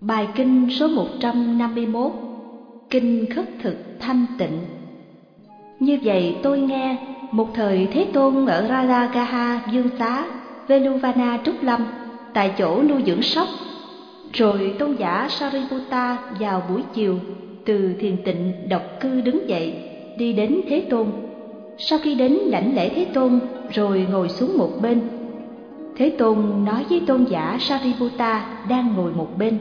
Bài kinh số 151, Kinh Khất Thực Thanh Tịnh. Như vậy tôi nghe, một thời Thế Tôn ở Rajagaha Dương Xá, Veluvana Trúc Lâm, tại chỗ nuôi dưỡng sóc. Rồi tôn giả Sariputta vào buổi chiều từ thiền tịnh độc cư đứng dậy, đi đến Thế Tôn. Sau khi đến đảnh lễ Thế Tôn, rồi ngồi xuống một bên. Thế Tôn nói với tôn giả Sariputta đang ngồi một bên: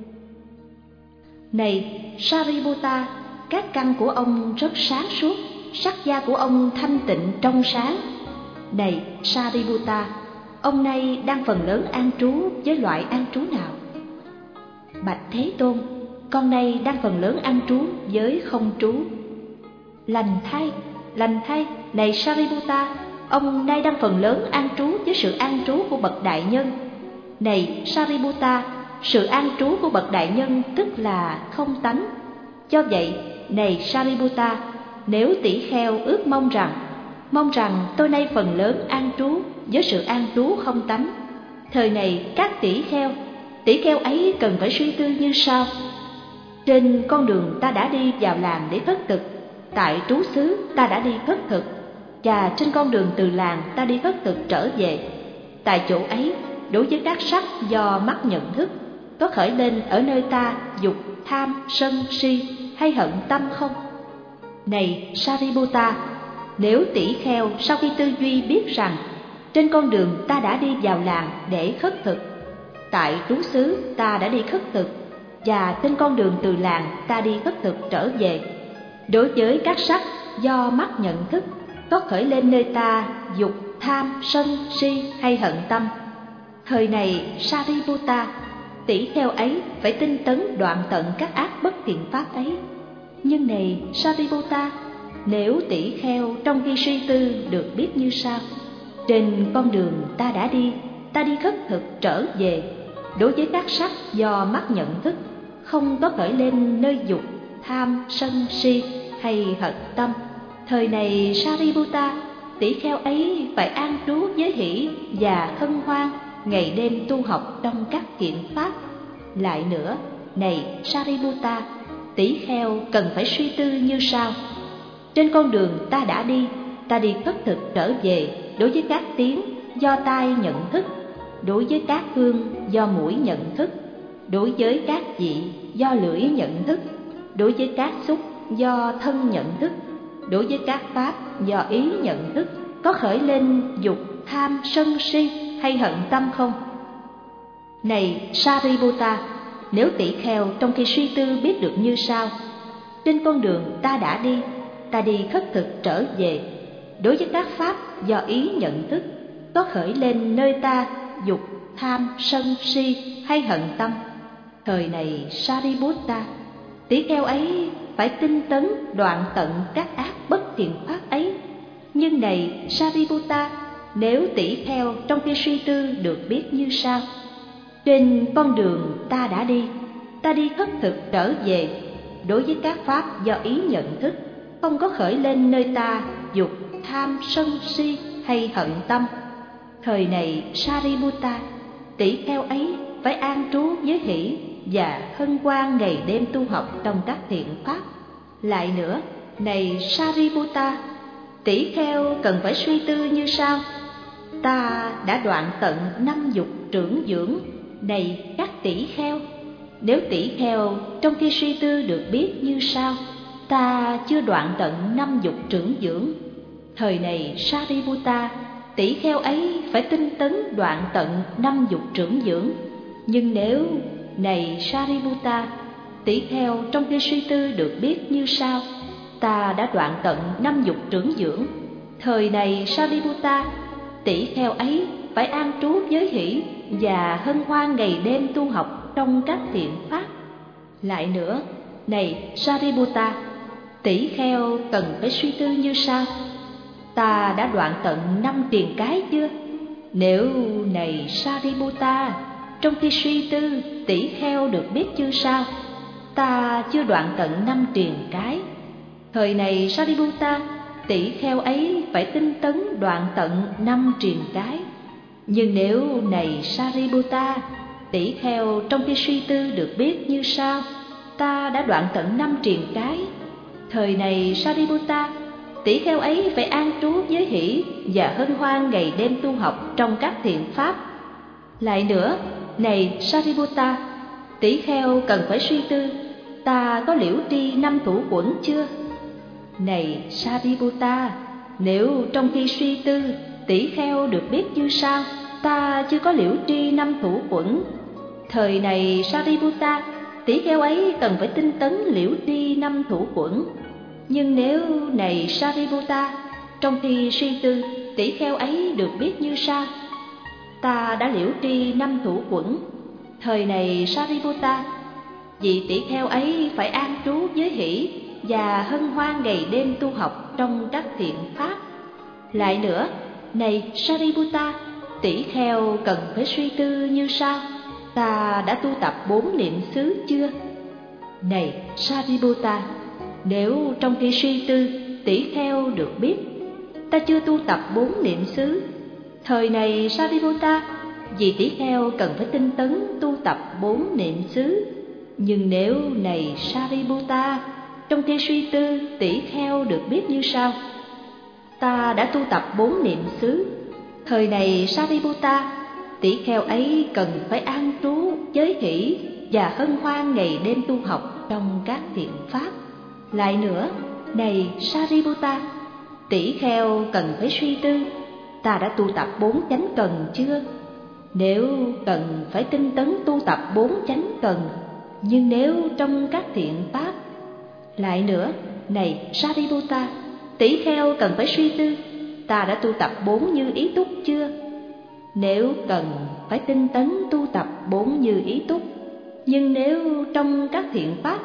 Này Sariputta, các căn của ông rất sáng suốt, sắc da của ông thanh tịnh trong sáng. Này Sariputta, ông nay đang phần lớn an trú với loại an trú nào? Bạch Thế Tôn, con nay đang phần lớn an trú với không trú. Lành thay, này Sariputta, ông nay đang phần lớn an trú với sự an trú của bậc đại nhân. Này Sariputta, sự an trú của bậc đại nhân tức là không tánh. Do vậy, này Sariputta, nếu tỷ kheo ước mong rằng tôi nay phần lớn an trú với sự an trú không tánh, thời này các tỷ kheo ấy cần phải suy tư như sau: trên con đường ta đã đi vào làng để khất thực, tại trú xứ ta đã đi khất thực, và trên con đường từ làng ta đi khất thực trở về. Tại chỗ ấy, đối với các sắc do mắt nhận thức, có khởi lên ở nơi ta dục, tham, sân, si hay hận tâm không? Này Sariputta, nếu tỷ kheo sau khi tư duy biết rằng trên con đường ta đã đi vào làng để khất thực, tại trú xứ ta đã đi khất thực, và trên con đường từ làng ta đi khất thực trở về, đối với các sắc do mắt nhận thức, có khởi lên nơi ta dục, tham, sân, si hay hận tâm, thời này Sariputta, tỷ kheo ấy phải tinh tấn đoạn tận các ác bất thiện pháp ấy. Nhưng này Sariputta, nếu tỷ kheo trong khi suy tư được biết như sau: trên con đường ta đã đi, ta đi khất thực trở về, đối với các sắc do mắt nhận thức, không có khởi lên nơi dục, tham, sân, si hay hận tâm, thời này Sariputta, tỷ kheo ấy phải an trú với hỷ và hân hoan, ngày đêm tu học trong các thiện pháp. Lại nữa, này Sariputta, tỷ kheo cần phải suy tư như sau: trên con đường ta đã đi, ta đi khất thực trở về, đối với các tiếng do tai nhận thức, đối với các hương do mũi nhận thức, đối với các vị do lưỡi nhận thức, đối với các xúc do thân nhận thức, đối với các pháp do ý nhận thức, có khởi lên dục, tham, sân, si hay hận tâm không? Này Sariputta, nếu tỷ kheo trong khi suy tư biết được như sau: trên con đường ta đã đi, ta đi khất thực trở về, đối với các pháp do ý nhận thức, có khởi lên nơi ta dục, tham, sân, si hay hận tâm, thời này Sariputta, tỷ kheo ấy phải tinh tấn đoạn tận các ác bất thiện pháp ấy. Nhưng này Sariputta, nếu tỷ kheo trong khi suy tư được biết như sau: trên con đường ta đã đi, ta đi khất thực trở về, đối với các pháp do ý nhận thức, không có khởi lên nơi ta dục, tham, sân, si hay hận tâm, thời này Sariputta, tỷ kheo ấy phải an trú với hỷ và hân hoan ngày đêm tu học trong các thiện pháp. Lại nữa, này Sariputta, tỷ kheo cần phải suy tư như sau: ta đã đoạn tận 5 dục trưởng dưỡng. Này các tỷ kheo, nếu tỷ kheo trong khi suy tư được biết như sau: ta chưa đoạn tận 5 dục trưởng dưỡng, thời này Sariputta, tỷ kheo ấy phải tinh tấn đoạn tận 5 dục trưởng dưỡng. Nhưng nếu, này Sariputta, tỷ kheo trong khi suy tư được biết như sau: ta đã đoạn tận 5 dục trưởng dưỡng, thời này Sariputta, tỷ kheo ấy phải an trú với hỷ và hân hoan ngày đêm tu học trong các thiện pháp. Lại nữa, này Sariputta, tỷ kheo cần phải suy tư như sau: ta đã đoạn tận 5 triền cái chưa? Nếu, này Sariputta, trong khi suy tư tỷ kheo được biết như sau: ta chưa đoạn tận 5 triền cái, thời này Sariputta, tỷ kheo ấy phải tinh tấn đoạn tận 5 triền cái. Nhưng nếu, này Sariputta, tỷ kheo trong khi suy tư được biết như sau: ta đã đoạn tận 5 triền cái. Thời này Sariputta, tỷ kheo ấy phải an trú giới hỷ và hân hoan ngày đêm tu học trong các thiện pháp. Lại nữa, này Sariputta, tỷ kheo cần phải suy tư: ta có liễu tri 5 thủ quẩn chưa? Này Sariputta, nếu trong khi suy tư tỷ kheo được biết như sau: ta chưa có liễu tri 5 thủ quẩn. Thời này Sariputta, tỷ kheo ấy cần phải tinh tấn liễu tri 5 thủ quẩn. Nhưng nếu, này Sariputta, trong khi suy tư tỷ kheo ấy được biết như sau: ta đã liễu tri 5 thủ quẩn. Thời này Sariputta, vị tỷ kheo ấy phải an trú giới hỷ và hân hoan ngày đêm tu học trong các thiện pháp. Lại nữa, này Sariputta, tỷ kheo cần phải suy tư như sau: ta đã tu tập 4 niệm xứ chưa? Này Sariputta, nếu trong khi suy tư tỷ kheo được biết ta chưa tu tập 4 niệm xứ. Thời này Sariputta, vì tỷ kheo cần phải tinh tấn tu tập 4 niệm xứ. Nhưng nếu, này Sariputta, trong khi suy tư tỷ kheo được biết như sau: ta đã tu tập 4 niệm xứ. Thời này Sariputta, tỷ kheo ấy cần phải an trú giới hỷ và hân hoan ngày đêm tu học trong các thiện pháp. Lại nữa, này Sariputta, tỷ kheo cần phải suy tư: ta đã tu tập 4 chánh cần chưa? Nếu cần phải tinh tấn tu tập 4 chánh cần. Nhưng nếu trong các thiện pháp. Lại nữa, này Sariputta, tỷ kheo cần phải suy tư: ta đã tu tập 4 như ý túc chưa? Nếu cần phải tinh tấn tu tập 4 như ý túc. Nhưng nếu trong các thiện pháp.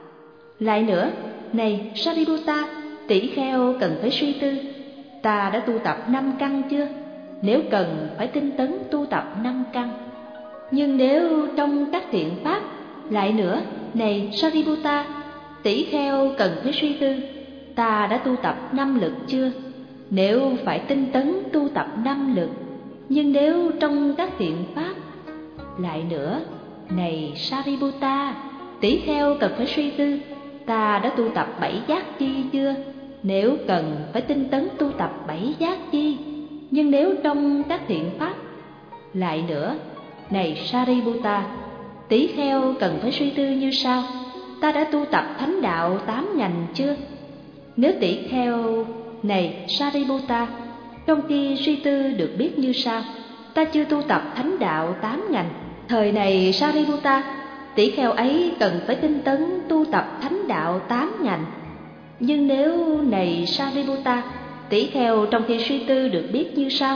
Lại nữa, này Sariputta, tỷ kheo cần phải suy tư: ta đã tu tập 5 căn chưa? Nếu cần phải tinh tấn tu tập 5 căn. Nhưng nếu trong các thiện pháp. Lại nữa, này Sariputta, tỷ kheo cần phải suy tư: ta đã tu tập 5 lực chưa? Nếu phải tinh tấn tu tập 5 lực. Nhưng nếu trong các thiện pháp. Lại nữa, này Sariputta, tỷ kheo cần phải suy tư: ta đã tu tập 7 giác chi chưa? Nếu cần phải tinh tấn tu tập 7 giác chi. Nhưng nếu trong các thiện pháp. Lại nữa, này Sariputta, tỷ kheo cần phải suy tư như sau: ta đã tu tập thánh đạo 8 ngành chưa? Nếu tỷ kheo, này Sariputta, trong khi suy tư được biết như sau: ta chưa tu tập thánh đạo 8 ngành. Thời này Sariputta, tỷ kheo ấy cần phải tinh tấn tu tập thánh đạo 8 ngành. Nhưng nếu, này Sariputta, tỷ kheo trong khi suy tư được biết như sau: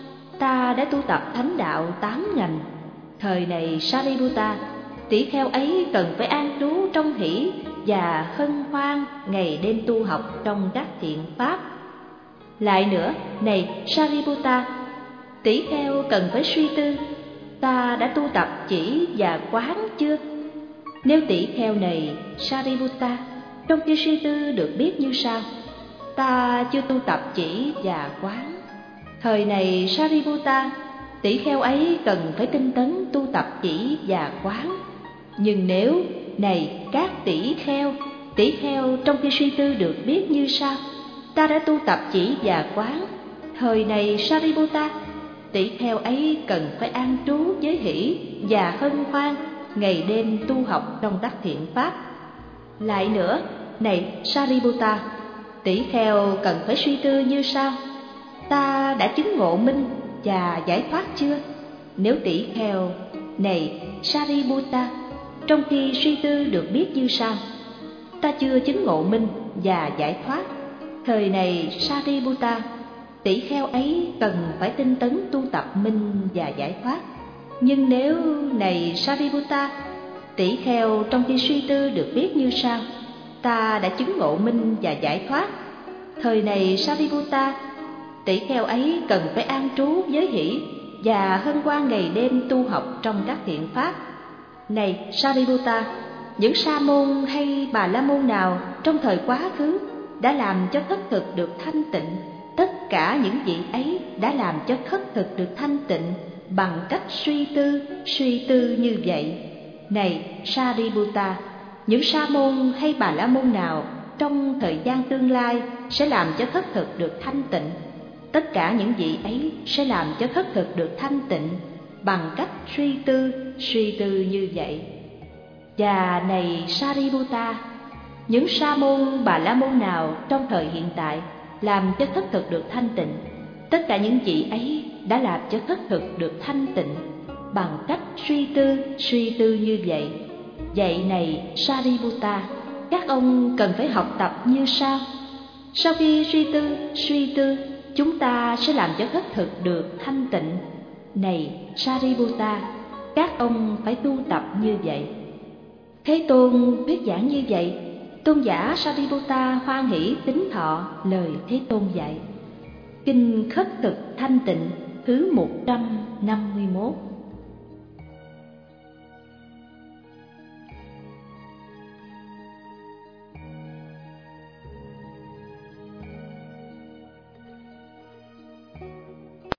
ta đã tu tập thánh đạo 8 ngành. Thời này Sariputta, tỷ kheo ấy cần phải an trú trong hỷ và hân hoan ngày đêm tu học trong các thiện pháp. Lại nữa, này Sariputta, tỷ kheo cần phải suy tư: ta đã tu tập chỉ và quán chưa? Nếu tỷ kheo này Sariputta trong khi suy tư được biết như sau: ta chưa tu tập chỉ và quán. Thời này Sariputta, tỷ kheo ấy cần phải tinh tấn tu tập chỉ và quán. Nhưng nếu, này các tỷ kheo trong khi suy tư được biết như sau: ta đã tu tập chỉ và quán. Thời này Sariputta, tỷ kheo ấy cần phải an trú giới hỷ và hân hoan ngày đêm tu học trong các thiện pháp. Lại nữa, này Sariputta, tỷ kheo cần phải suy tư như sau: ta đã chứng ngộ minh và giải thoát chưa? Nếu tỷ kheo, này Sariputta, trong khi suy tư được biết như sau: ta chưa chứng ngộ minh và giải thoát. Thời này Sariputta, tỷ kheo ấy cần phải tinh tấn tu tập minh và giải thoát. Nhưng nếu, này Sariputta, tỷ kheo trong khi suy tư được biết như sau: ta đã chứng ngộ minh và giải thoát. Thời này Sariputta, tỷ kheo ấy cần phải an trú giới hỷ và hân hoan ngày đêm tu học trong các thiện pháp. Này Sariputta, những sa môn hay bà la môn nào trong thời quá khứ đã làm cho khất thực được thanh tịnh, tất cả những vị ấy đã làm cho khất thực được thanh tịnh bằng cách suy tư như vậy. Này Sariputta, những sa môn hay bà la môn nào trong thời gian tương lai sẽ làm cho thất thực được thanh tịnh, tất cả những vị ấy sẽ làm cho thất thực được thanh tịnh bằng cách suy tư như vậy. Và này Sariputta, những sa môn bà la môn nào trong thời hiện tại làm cho thất thực được thanh tịnh, tất cả những vị ấy đã làm cho thất thực được thanh tịnh bằng cách suy tư như vậy. Vậy này Sariputta, các ông cần phải học tập như sau. Sau khi suy tư, chúng ta sẽ làm cho thất thực được thanh tịnh. Này Sariputta, các ông phải tu tập như vậy. Thế Tôn thuyết giảng như vậy, tôn giả Sariputta hoan hỷ tín thọ lời Thế Tôn dạy. Kinh Khất Thực Thanh Tịnh thứ 151.